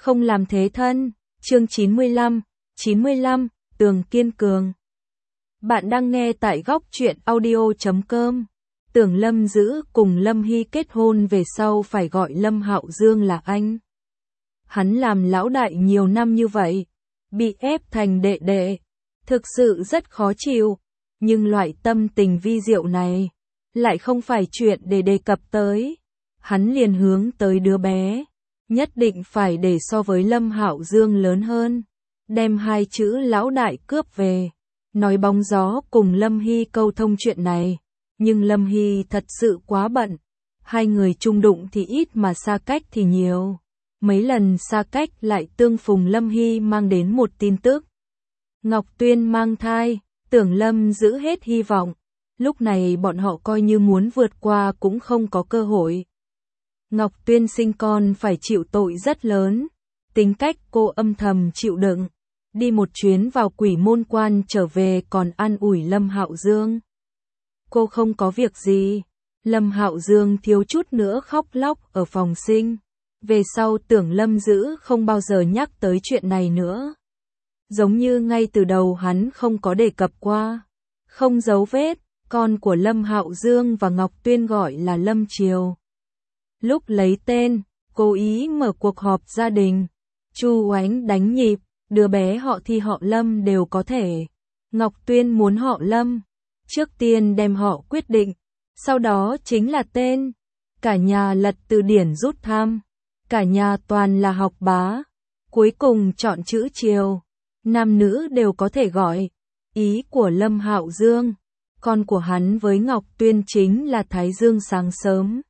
không làm thế thân. Chương 95, Tường kiên cường. Bạn đang nghe tại góc truyện audio.com. Tưởng Lâm Dữ cùng Lâm Hy kết hôn về sau phải gọi Lâm Hạo Dương là anh. Hắn làm lão đại nhiều năm như vậy, bị ép thành đệ đệ, thực sự rất khó chịu, nhưng loại tâm tình vi diệu này lại không phải chuyện để đề cập tới. Hắn liền hướng tới đứa bé, nhất định phải để so với Lâm Hạo Dương lớn hơn, đem hai chữ lão đại cướp về, nói bóng gió cùng Lâm Hy câu thông chuyện này, nhưng Lâm Hy thật sự quá bận, hai người chung đụng thì ít mà xa cách thì nhiều. Mấy lần xa cách lại tương phùng, Lâm Hy mang đến một tin tức. Ngọc Tuyên mang thai, Tưởng Lâm giữ hết hy vọng, lúc này bọn họ coi như muốn vượt qua cũng không có cơ hội. Ngọc Tuyên sinh con phải chịu tội rất lớn, tính cách cô âm thầm chịu đựng, đi một chuyến vào Quỷ Môn Quan trở về còn an ủi Lâm Hạo Dương. Cô không có việc gì, Lâm Hạo Dương thiếu chút nữa khóc lóc ở phòng sinh. Về sau Tưởng Lâm Dữ không bao giờ nhắc tới chuyện này nữa. Giống như ngay từ đầu hắn không có đề cập qua. Không dấu vết, con của Lâm Hạo Dương và Ngọc Tuyên gọi là Lâm Triều. Lúc lấy tên, cố ý mở cuộc họp gia đình. Chu Oánh đánh nhịp, đứa bé họ Thi họ Lâm đều có thể. Ngọc Tuyên muốn họ Lâm. Trước tiên đem họ quyết định, sau đó chính là tên. Cả nhà lật từ điển rút thăm. Cả nhà toàn là học bá, cuối cùng chọn chữ Triều, nam nữ đều có thể gọi. Ý của Lâm Hạo Dương, con của hắn với Ngọc Tuyên chính là Thái Dương sáng sớm,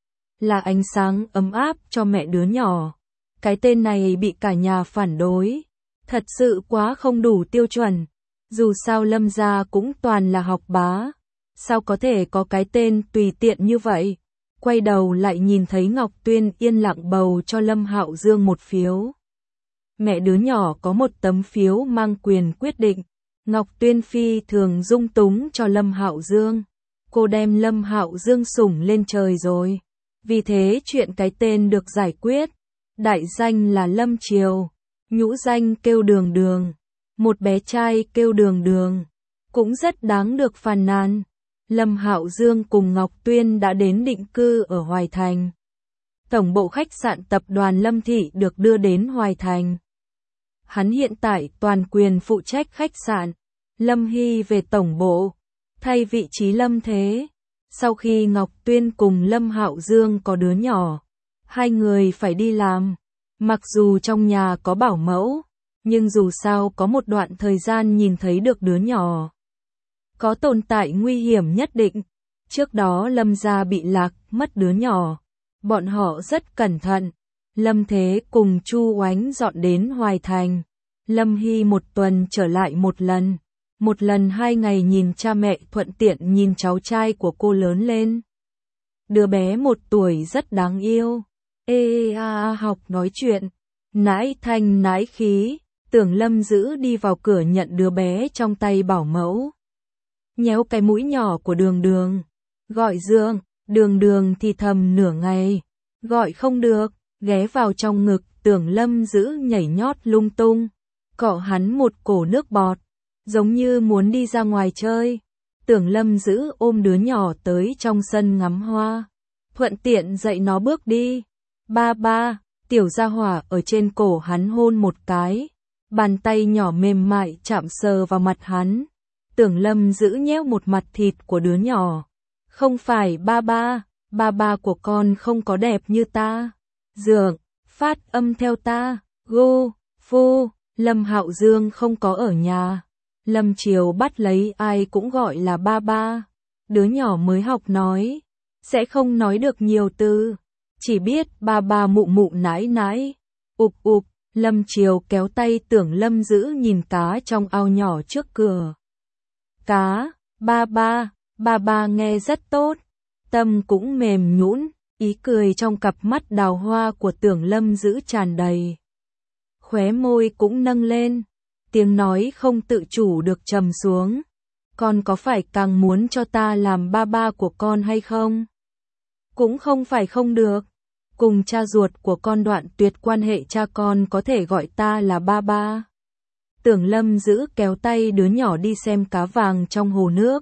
là ánh sáng ấm áp cho mẹ đứa nhỏ. Cái tên này bị cả nhà phản đối, thật sự quá không đủ tiêu chuẩn, dù sao Lâm gia cũng toàn là học bá, sao có thể có cái tên tùy tiện như vậy. Quay đầu lại nhìn thấy Ngọc Tuyên yên lặng bầu cho Lâm Hạo Dương một phiếu. Mẹ đứa nhỏ có một tấm phiếu mang quyền quyết định. Ngọc Tuyên phi thường dung túng cho Lâm Hạo Dương. Cô đem Lâm Hạo Dương sủng lên trời rồi. Vì thế chuyện cái tên được giải quyết. Đại danh là Lâm Triều, nhũ danh kêu Đường Đường. Một bé trai kêu Đường Đường, cũng rất đáng được phàn nàn. Lâm Hạo Dương cùng Ngọc Tuyên đã đến định cư ở Hoài Thành. Tổng bộ khách sạn tập đoàn Lâm Thị được đưa đến Hoài Thành. Hắn hiện tại toàn quyền phụ trách khách sạn. Lâm Hy về tổng bộ, thay vị trí Lâm Thế. Sau khi Ngọc Tuyên cùng Lâm Hạo Dương có đứa nhỏ, hai người phải đi làm. Mặc dù trong nhà có bảo mẫu, nhưng dù sao có một đoạn thời gian nhìn thấy được đứa nhỏ. Có tồn tại nguy hiểm nhất định. Trước đó Lâm gia bị lạc mất đứa nhỏ. Bọn họ rất cẩn thận. Lâm Thế cùng Chu Oánh dọn đến Hoài Thành. Lâm Hy một tuần trở lại một lần. Một lần 2 ngày nhìn cha mẹ, thuận tiện nhìn cháu trai của cô lớn lên. Đứa bé 1 tuổi rất đáng yêu. Học nói chuyện. Nãi thanh nãi khí. Tưởng Lâm Dữ đi vào cửa nhận đứa bé trong tay bảo mẫu. Nhéo cái mũi nhỏ của Đường Đường, gọi Dương. Đường Đường thì thầm nửa ngày, gọi không được, ghé vào trong ngực Tưởng Lâm Dữ nhảy nhót lung tung, cọ hắn một cổ nước bọt, giống như muốn đi ra ngoài chơi. Tưởng Lâm Dữ ôm đứa nhỏ tới trong sân ngắm hoa, thuận tiện dạy nó bước đi. Ba ba, tiểu gia hỏa ở trên cổ hắn hôn một cái, bàn tay nhỏ mềm mại chạm sờ vào mặt hắn. Tưởng Lâm Dữ nhéo một mặt thịt của đứa nhỏ. Không phải ba ba của con không có đẹp như ta. Dượng, phát âm theo ta. Gu, phu, Lâm Hạo Dương không có ở nhà. Lâm Triều bắt lấy ai cũng gọi là ba ba. Đứa nhỏ mới học nói, sẽ không nói được nhiều từ, chỉ biết ba ba mụ mụ nãi nãi. Ục, Lâm Triều kéo tay Tưởng Lâm Dữ nhìn cá trong ao nhỏ trước cửa. Cá, ba ba nghe rất tốt, tâm cũng mềm nhũn, ý cười trong cặp mắt đào hoa của Tưởng Lâm Dữ tràn đầy. Khóe môi cũng nâng lên, tiếng nói không tự chủ được trầm xuống. Con có phải càng muốn cho ta làm ba ba của con hay không? Cũng không phải không được. cùng cha ruột của con đoạn tuyệt quan hệ, cha con có thể gọi ta là ba ba. Tưởng Lâm Dữ kéo tay đứa nhỏ đi xem cá vàng trong hồ nước.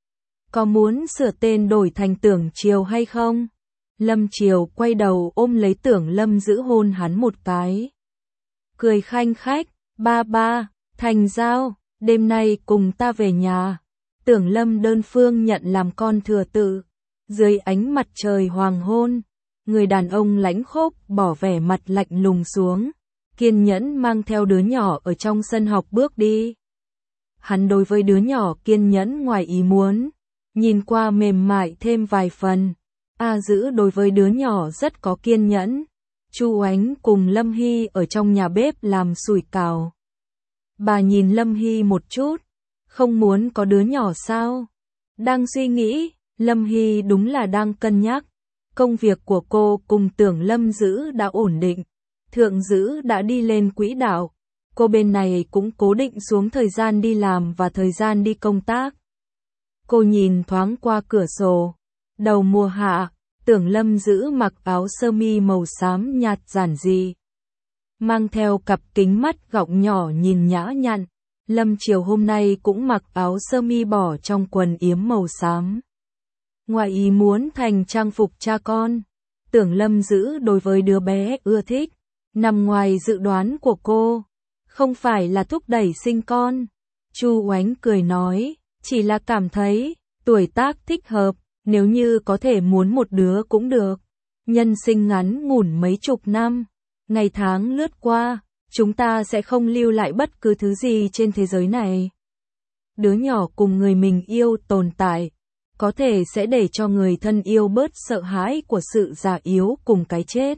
Có muốn sửa tên đổi thành Tưởng Triều hay không? Lâm Triều quay đầu ôm lấy Tưởng Lâm Dữ hôn hắn một cái. Cười khanh khách, ba ba, thành giao, đêm nay cùng ta về nhà. Tưởng Lâm đơn phương nhận làm con thừa tự. Dưới ánh mặt trời hoàng hôn, người đàn ông lãnh khốc bỏ vẻ mặt lạnh lùng xuống, kiên nhẫn mang theo đứa nhỏ ở trong sân học bước đi. Hắn đối với đứa nhỏ kiên nhẫn ngoài ý muốn, nhìn qua mềm mại thêm vài phần. A Dữ đối với đứa nhỏ rất có kiên nhẫn. Chu Ánh cùng Lâm Hy ở trong nhà bếp làm sủi cảo. Bà nhìn Lâm Hy một chút, không muốn có đứa nhỏ sao? Đang suy nghĩ, Lâm Hy đúng là đang cân nhắc. Công việc của cô cùng Tưởng Lâm Dữ đã ổn định, Thượng Dữ đã đi lên quỹ đạo, cô bên này cũng cố định xuống thời gian đi làm và thời gian đi công tác. Cô nhìn thoáng qua cửa sổ, đầu mùa hạ, Tưởng Lâm Dữ mặc áo sơ mi màu xám nhạt giản dị, mang theo cặp kính mắt gọng nhỏ nhìn nhã nhặn. Lâm Triều hôm nay cũng mặc áo sơ mi bỏ trong quần yếm màu xám. Ngoài ý muốn thành trang phục cha con, Tưởng Lâm Dữ đối với đứa bé ưa thích, nằm ngoài dự đoán của cô, không phải là thúc đẩy sinh con. Chu Oánh cười nói, chỉ là cảm thấy tuổi tác thích hợp, nếu như có thể muốn một đứa cũng được. Nhân sinh ngắn ngủn mấy chục năm, ngày tháng lướt qua, chúng ta sẽ không lưu lại bất cứ thứ gì trên thế giới này. Đứa nhỏ cùng người mình yêu tồn tại, có thể sẽ để cho người thân yêu bớt sợ hãi của sự già yếu cùng cái chết.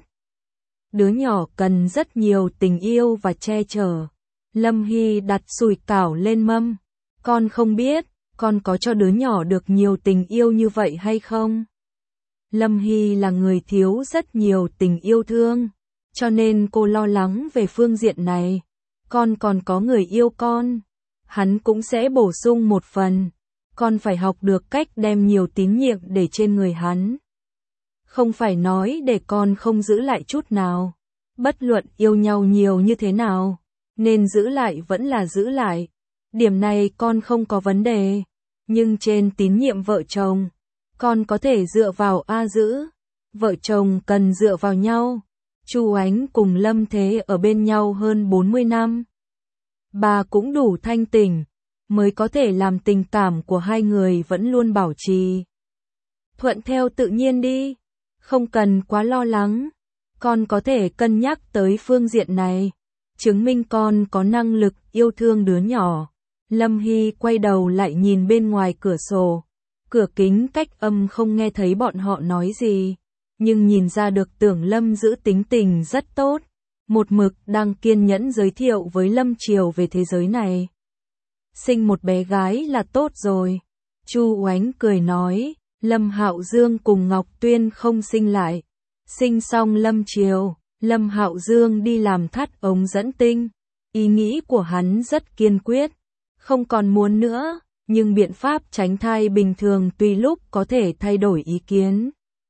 Đứa nhỏ cần rất nhiều tình yêu và che chở. Lâm Hy đặt sủi cảo lên mâm. Con không biết, con có cho đứa nhỏ được nhiều tình yêu như vậy hay không? Lâm Hy là người thiếu rất nhiều tình yêu thương, cho nên cô lo lắng về phương diện này. Con còn có người yêu con, hắn cũng sẽ bổ sung một phần. Con phải học được cách đem nhiều tín nhiệm để trên người hắn. Không phải nói để con không giữ lại chút nào. Bất luận yêu nhau nhiều như thế nào, nên giữ lại vẫn là giữ lại. Điểm này con không có vấn đề. Nhưng trên tín nhiệm vợ chồng, con có thể dựa vào A Dữ. Vợ chồng cần dựa vào nhau. Chu Ánh cùng Lâm Thế ở bên nhau hơn 40 năm. Bà cũng đủ thanh tỉnh, mới có thể làm tình cảm của hai người vẫn luôn bảo trì. Thuận theo tự nhiên đi, không cần quá lo lắng. Con có thể cân nhắc tới phương diện này, chứng minh con có năng lực yêu thương đứa nhỏ. Lâm Hy quay đầu lại nhìn bên ngoài cửa sổ. Cửa kính cách âm không nghe thấy bọn họ nói gì, nhưng nhìn ra được Tưởng Lâm Dữ tính tình rất tốt, một mực đang kiên nhẫn giới thiệu với Lâm Triều về thế giới này. Sinh một bé gái là tốt rồi. Chu Oánh cười nói, Lâm Hạo Dương cùng Ngọc Tuyên không sinh lại. Sinh xong Lâm Triều, Lâm Hạo Dương đi làm thắt ống dẫn tinh. Ý nghĩ của hắn rất kiên quyết, không còn muốn nữa, nhưng biện pháp tránh thai bình thường tùy lúc có thể thay đổi ý kiến.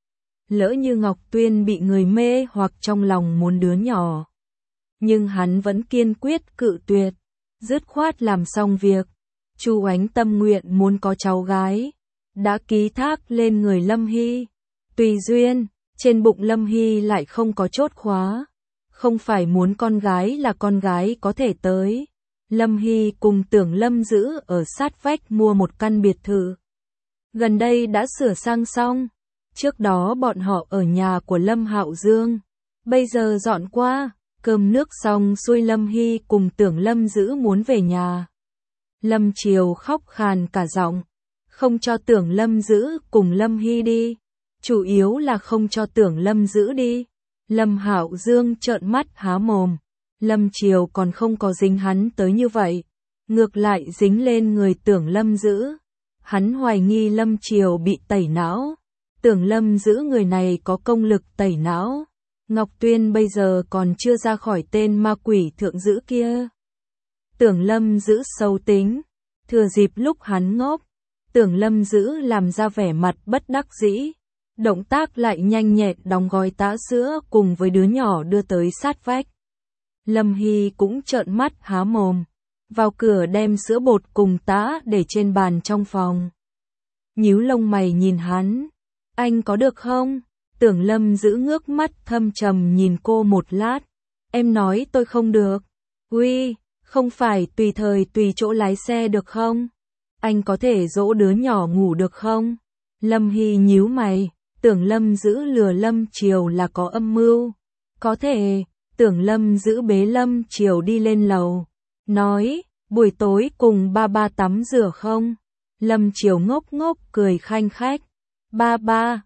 Lỡ như Ngọc Tuyên bị người mê hoặc trong lòng muốn đứa nhỏ, nhưng hắn vẫn kiên quyết cự tuyệt, dứt khoát làm xong việc. Chu Oánh tâm nguyện muốn có cháu gái, đã ký thác lên người Lâm Hy. Tùy duyên, trên bụng Lâm Hy lại không có chốt khóa, không phải muốn con gái là con gái có thể tới. Lâm Hy cùng Tưởng Lâm Dữ ở sát vách mua một căn biệt thự. Gần đây đã sửa sang xong, trước đó bọn họ ở nhà của Lâm Hạo Dương, bây giờ dọn qua. Cơm nước xong xuôi Lâm Hy cùng Tưởng Lâm Dữ muốn về nhà. Lâm Triều khóc khàn cả giọng, không cho Tưởng Lâm Dữ cùng Lâm Hy đi, chủ yếu là không cho Tưởng Lâm Dữ đi. Lâm Hạo Dương trợn mắt há mồm, Lâm Triều còn không có dính hắn tới như vậy, ngược lại dính lên người Tưởng Lâm Dữ. Hắn hoài nghi Lâm Triều bị tẩy não, Tưởng Lâm Dữ người này có công lực tẩy não. Ngọc Tuyên bây giờ còn chưa ra khỏi tên ma quỷ Thượng Dữ kia. Tưởng Lâm Dữ xấu tính, thừa dịp lúc hắn ngốc, Tưởng Lâm Dữ làm ra vẻ mặt bất đắc dĩ. động tác lại nhanh nhẹn đóng gói tã sữa cùng với đứa nhỏ đưa tới sát vách. Lâm Hy cũng trợn mắt há mồm, vào cửa đem sữa bột cùng tã để trên bàn trong phòng. Nhíu lông mày nhìn hắn, anh có được không? Tưởng Lâm giữ ngước mắt thâm trầm nhìn cô một lát, em nói tôi không được. Uy, không phải tùy thời tùy chỗ lái xe được không? Anh có thể dỗ đứa nhỏ ngủ được không? Lâm Hy nhíu mày, Tưởng Lâm giữ lừa Lâm Triều là có âm mưu. Có thể, Tưởng Lâm giữ bế Lâm Triều đi lên lầu, nói, buổi tối cùng ba ba tắm rửa không? Lâm Triều ngốc ngốc cười khanh khách. Ba ba,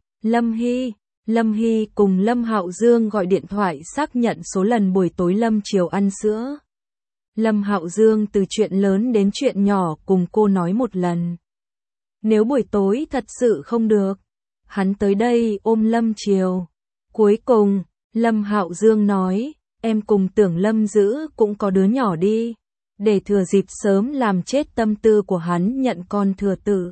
Lâm Hy cùng Lâm Hạo Dương gọi điện thoại xác nhận số lần buổi tối Lâm Triều ăn sữa. Lâm Hạo Dương từ chuyện lớn đến chuyện nhỏ cùng cô nói một lần. Nếu buổi tối thật sự không được, hắn tới đây ôm Lâm Triều. Cuối cùng, Lâm Hạo Dương nói, em cùng Tưởng Lâm giữ cũng có đứa nhỏ đi, để thừa dịp sớm làm chết tâm tư của hắn nhận con thừa tự.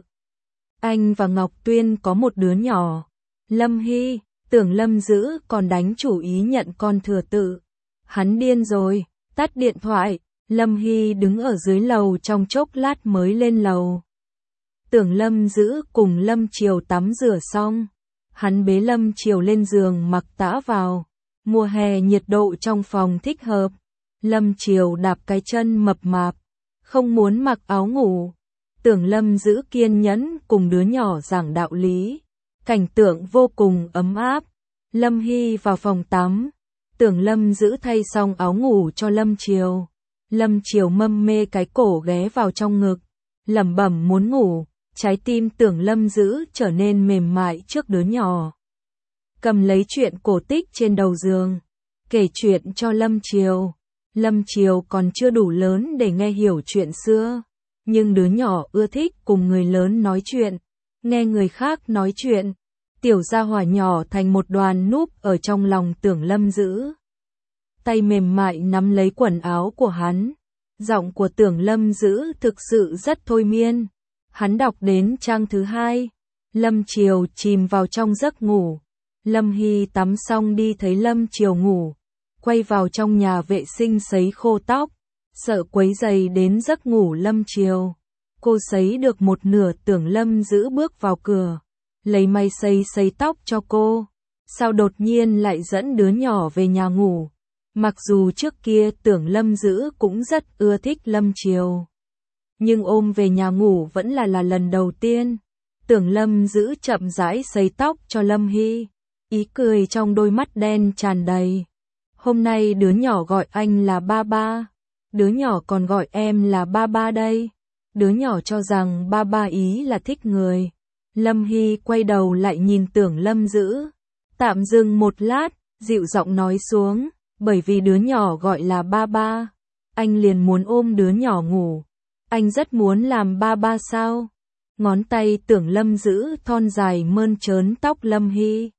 Anh và Ngọc Tuyên có một đứa nhỏ. Lâm Hy, Tưởng Lâm giữ còn đánh chủ ý nhận con thừa tự. Hắn điên rồi, tắt điện thoại. Lâm Hy đứng ở dưới lầu trong chốc lát mới lên lầu. Tưởng Lâm giữ cùng Lâm Triều tắm rửa xong, hắn bế Lâm Triều lên giường mặc tã vào. Mùa hè nhiệt độ trong phòng thích hợp. Lâm Triều đạp cái chân mập mạp, không muốn mặc áo ngủ. Tưởng Lâm giữ kiên nhẫn cùng đứa nhỏ giảng đạo lý. Cảnh tượng vô cùng ấm áp. Lâm Hy vào phòng tắm. Tưởng Lâm giữ thay xong áo ngủ cho Lâm Triều. Lâm Triều mâm mê cái cổ ghé vào trong ngực, lẩm bẩm muốn ngủ. Trái tim Tưởng Lâm giữ trở nên mềm mại trước đứa nhỏ. Cầm lấy chuyện cổ tích trên đầu giường, kể chuyện cho Lâm Triều. Lâm Triều còn chưa đủ lớn để nghe hiểu chuyện xưa, nhưng đứa nhỏ ưa thích cùng người lớn nói chuyện, nghe người khác nói chuyện. Tiểu gia hỏa nhỏ thành một đoàn núp ở trong lòng Tưởng Lâm giữ. Tay mềm mại nắm lấy quần áo của hắn. Giọng của Tưởng Lâm giữ thực sự rất thôi miên. Hắn đọc đến trang thứ 2. Lâm Triều chìm vào trong giấc ngủ. Lâm Hy tắm xong đi thấy Lâm Triều ngủ, quay vào trong nhà vệ sinh sấy khô tóc, sợ quấy rầy đến giấc ngủ Lâm Triều. Cô sấy được một nửa, Tưởng Lâm giữ bước vào cửa, lấy máy sấy tóc cho cô. Sao đột nhiên lại dẫn đứa nhỏ về nhà ngủ? Mặc dù trước kia Tưởng Lâm giữ cũng rất ưa thích Lâm Triều, nhưng ôm về nhà ngủ vẫn là lần đầu tiên. Tưởng Lâm giữ chậm rãi sấy tóc cho Lâm Hy, ý cười trong đôi mắt đen tràn đầy. Hôm nay đứa nhỏ gọi anh là ba ba, đứa nhỏ còn gọi em là ba ba đây. Đứa nhỏ cho rằng ba ba ý là thích người. Lâm Hy quay đầu lại nhìn Tưởng Lâm giữ, tạm dừng một lát, dịu giọng nói xuống, bởi vì đứa nhỏ gọi là ba ba, anh liền muốn ôm đứa nhỏ ngủ. Anh rất muốn làm ba ba sao? Ngón tay Tưởng Lâm giữ thon dài mơn trớn tóc Lâm Hy,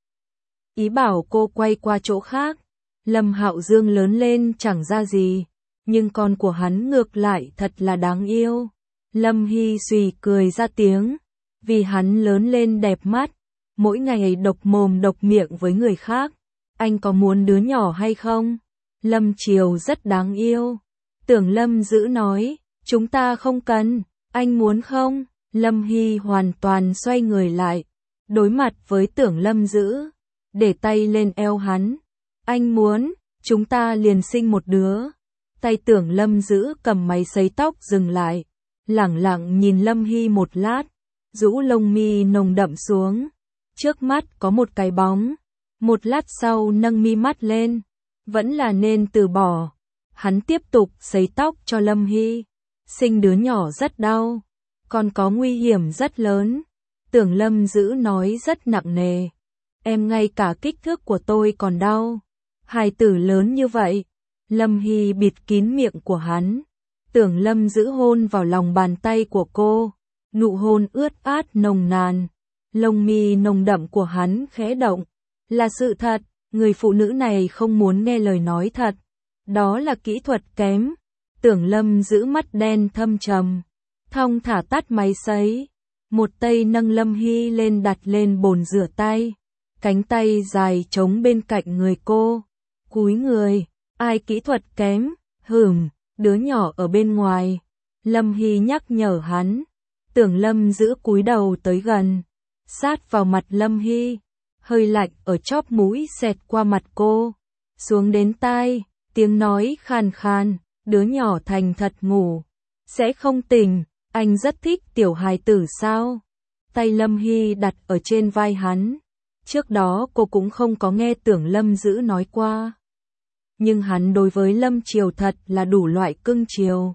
ý bảo cô quay qua chỗ khác. Lâm Hạo Dương lớn lên chẳng ra gì, nhưng con của hắn ngược lại thật là đáng yêu. Lâm Hy xùy cười ra tiếng, vì hắn lớn lên đẹp mắt, mỗi ngày độc mồm độc miệng với người khác. Anh có muốn đứa nhỏ hay không? Lâm Triều rất đáng yêu. Tưởng Lâm giữ nói, chúng ta không cần, anh muốn không? Lâm Hy hoàn toàn xoay người lại, đối mặt với Tưởng Lâm giữ, để tay lên eo hắn. Anh muốn, chúng ta liền sinh một đứa. Tay Tưởng Lâm giữ cầm máy sấy tóc dừng lại, lẳng lặng nhìn Lâm Hy một lát, rũ lông mi nồng đậm xuống. Trước mắt có một cái bóng, một lát sau nâng mi mắt lên, vẫn là nên từ bỏ. Hắn tiếp tục sấy tóc cho Lâm Hy. Sinh đứa nhỏ rất đau, còn có nguy hiểm rất lớn. Tưởng Lâm giữ nói rất nặng nề. Em ngay cả kích thước của tôi còn đau. Hài tử lớn như vậy. Lâm Hy bịt kín miệng của hắn. Tưởng Lâm giữ hôn vào lòng bàn tay của cô. Nụ hôn ướt át nồng nàn. Lông mi nồng đậm của hắn khẽ động. Là sự thật, người phụ nữ này không muốn nghe lời nói thật. Đó là kỹ thuật kém. Tưởng Lâm giữ mắt đen thâm trầm, thong thả tắt máy sấy. Một tay nâng Lâm Hy lên đặt lên bồn rửa tay. cánh tay dài trống bên cạnh người cô. Cúi người, ai kỹ thuật kém, đứa nhỏ ở bên ngoài. Lâm Hy nhắc nhở hắn. Tưởng Lâm giữ cúi đầu tới gần, sát vào mặt Lâm Hy, hơi lạnh ở chóp mũi xẹt qua mặt cô, xuống đến tai, tiếng nói khàn khàn, đứa nhỏ thành thật ngủ, sẽ không tỉnh, anh rất thích tiểu hài tử sao? Tay Lâm Hy đặt ở trên vai hắn, trước đó cô cũng không có nghe Tưởng Lâm giữ nói qua. Nhưng hắn đối với Lâm Triều thật là đủ loại cưng chiều.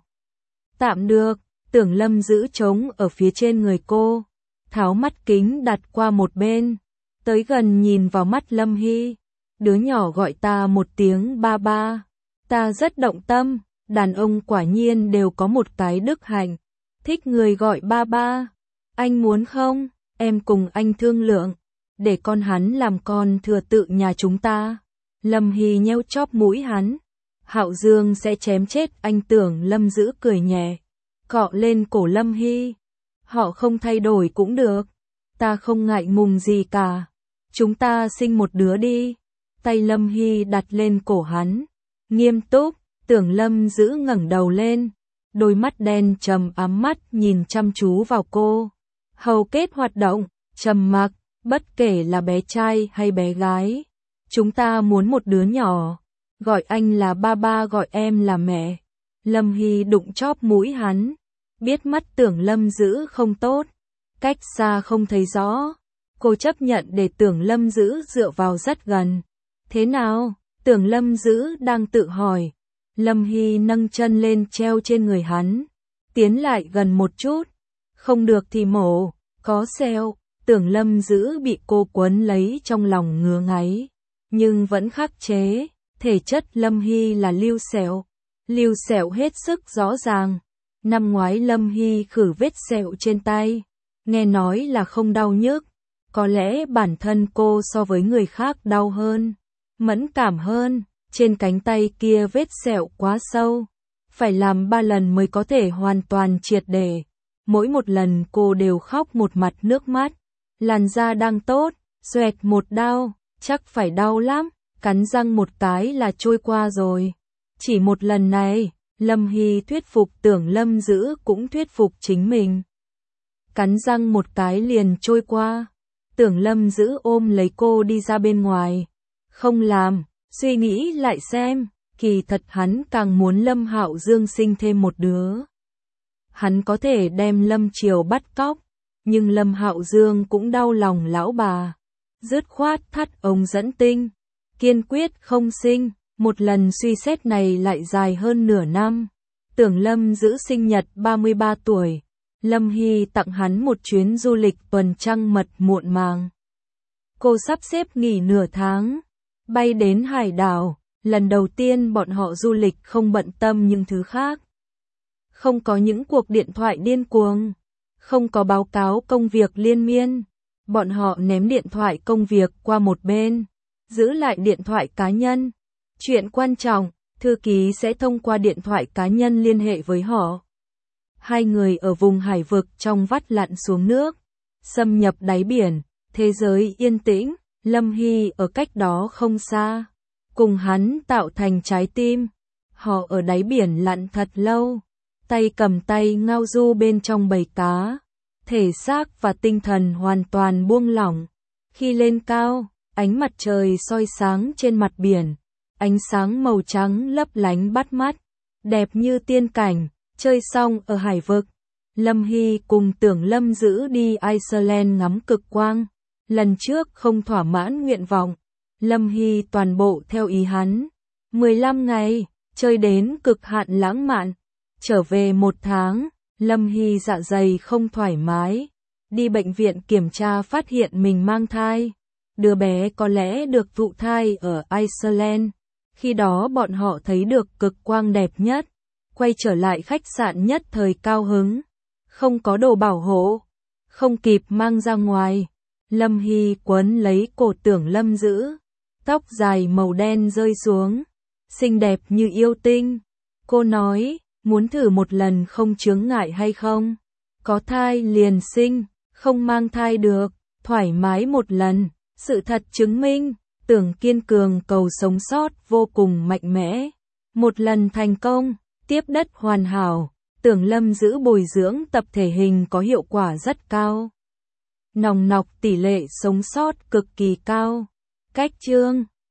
Tạm được, Tưởng Lâm giữ trống ở phía trên người cô, tháo mắt kính đặt qua một bên, tới gần nhìn vào mắt Lâm Hy. Đứa nhỏ gọi ta một tiếng ba ba, ta rất động tâm, đàn ông quả nhiên đều có một cái đức hạnh, thích người gọi ba ba. Anh muốn không, em cùng anh thương lượng, để con hắn làm con thừa tự nhà chúng ta. Lâm Hy nheo chóp mũi hắn, Hạo Dương sẽ chém chết anh. Tưởng Lâm giữ cười nhẹ, cọ lên cổ Lâm Hy. Họ không thay đổi cũng được, ta không ngại ngùng gì cả, chúng ta sinh một đứa đi. Tay Lâm Hy đặt lên cổ hắn, nghiêm túc. Tưởng Lâm giữ ngẩng đầu lên, đôi mắt đen trầm ám mắt nhìn chăm chú vào cô. Hầu kết hoạt động, trầm mặc, bất kể là bé trai hay bé gái, chúng ta muốn một đứa nhỏ, gọi anh là ba ba, gọi em là mẹ. Lâm Hy đụng chóp mũi hắn, biết mắt Tưởng Lâm giữ không tốt, cách xa không thấy rõ, cô chấp nhận để Tưởng Lâm giữ dựa vào rất gần. Thế nào? Tưởng Lâm giữ đang tự hỏi. Lâm Hy nâng chân lên treo trên người hắn, tiến lại gần một chút. Không được thì mổ, có sẹo. Tưởng Lâm giữ bị cô quấn lấy trong lòng ngứa ngáy, nhưng vẫn khắc chế. Thể chất Lâm Hy là lưu sẹo hết sức rõ ràng. Năm ngoái Lâm Hy khử vết sẹo trên tay, nghe nói là không đau nhức. Có lẽ bản thân cô so với người khác đau hơn, mẫn cảm hơn. Trên cánh tay kia vết sẹo quá sâu, phải làm 3 lần mới có thể hoàn toàn triệt để. Mỗi một lần cô đều khóc một mặt nước mắt. Làn da đang tốt, xoẹt một đau, chắc phải đau lắm, cắn răng một cái là trôi qua rồi. Chỉ một lần này, Lâm Hy thuyết phục Tưởng Lâm giữ cũng thuyết phục chính mình. Cắn răng một cái liền trôi qua. Tưởng Lâm giữ ôm lấy cô đi ra bên ngoài. Không làm. Suy nghĩ lại xem, kỳ thật hắn càng muốn Lâm Hạo Dương sinh thêm một đứa. Hắn có thể đem Lâm Triều bắt cóc, nhưng Lâm Hạo Dương cũng đau lòng lão bà. Dứt khoát thắt ống dẫn tinh, kiên quyết không sinh. Một lần suy xét này lại dài hơn nửa năm. Tưởng Lâm giữ sinh nhật 33 tuổi, Lâm Hy tặng hắn một chuyến du lịch tuần trăng mật muộn màng. Cô sắp xếp nghỉ nửa tháng, bay đến hải đảo. Lần đầu tiên bọn họ du lịch không bận tâm những thứ khác. Không có những cuộc điện thoại điên cuồng, không có báo cáo công việc liên miên. Bọn họ ném điện thoại công việc qua một bên, giữ lại điện thoại cá nhân. Chuyện quan trọng, thư ký sẽ thông qua điện thoại cá nhân liên hệ với họ. Hai người ở vùng hải vực trong vắt lặn xuống nước, xâm nhập đáy biển, thế giới yên tĩnh. Lâm Hy ở cách đó không xa, cùng hắn tạo thành trái tim. Họ ở đáy biển lặn thật lâu, tay cầm tay ngao du bên trong bầy cá, thể xác và tinh thần hoàn toàn buông lỏng. Khi lên cao, ánh mặt trời soi sáng trên mặt biển, ánh sáng màu trắng lấp lánh bắt mắt, đẹp như tiên cảnh. Chơi xong ở hải vực, Lâm Hy cùng Tưởng Lâm giữ đi Iceland ngắm cực quang. Lần trước không thỏa mãn nguyện vọng, Lâm Hy toàn bộ theo ý hắn. 15 ngày, chơi đến cực hạn lãng mạn. Trở về 1 tháng, Lâm Hy dạ dày không thoải mái. Đi bệnh viện kiểm tra phát hiện mình mang thai. Đứa bé có lẽ được thụ thai ở Iceland. Khi đó bọn họ thấy được cực quang đẹp nhất. Quay trở lại khách sạn nhất thời cao hứng. Không có đồ bảo hộ, không kịp mang ra ngoài. Lâm Hy quấn lấy cổ Tưởng Lâm giữ, tóc dài màu đen rơi xuống, xinh đẹp như yêu tinh. Cô nói, muốn thử một lần không chướng ngại hay không? Có thai liền sinh, không mang thai được, thoải mái một lần. Sự thật chứng minh, Tưởng kiên cường cầu sống sót vô cùng mạnh mẽ. Một lần thành công, tiếp đất hoàn hảo, Tưởng Lâm giữ bồi dưỡng tập thể hình có hiệu quả rất cao. Nòng nọc tỷ lệ sống sót cực kỳ cao. Cách chương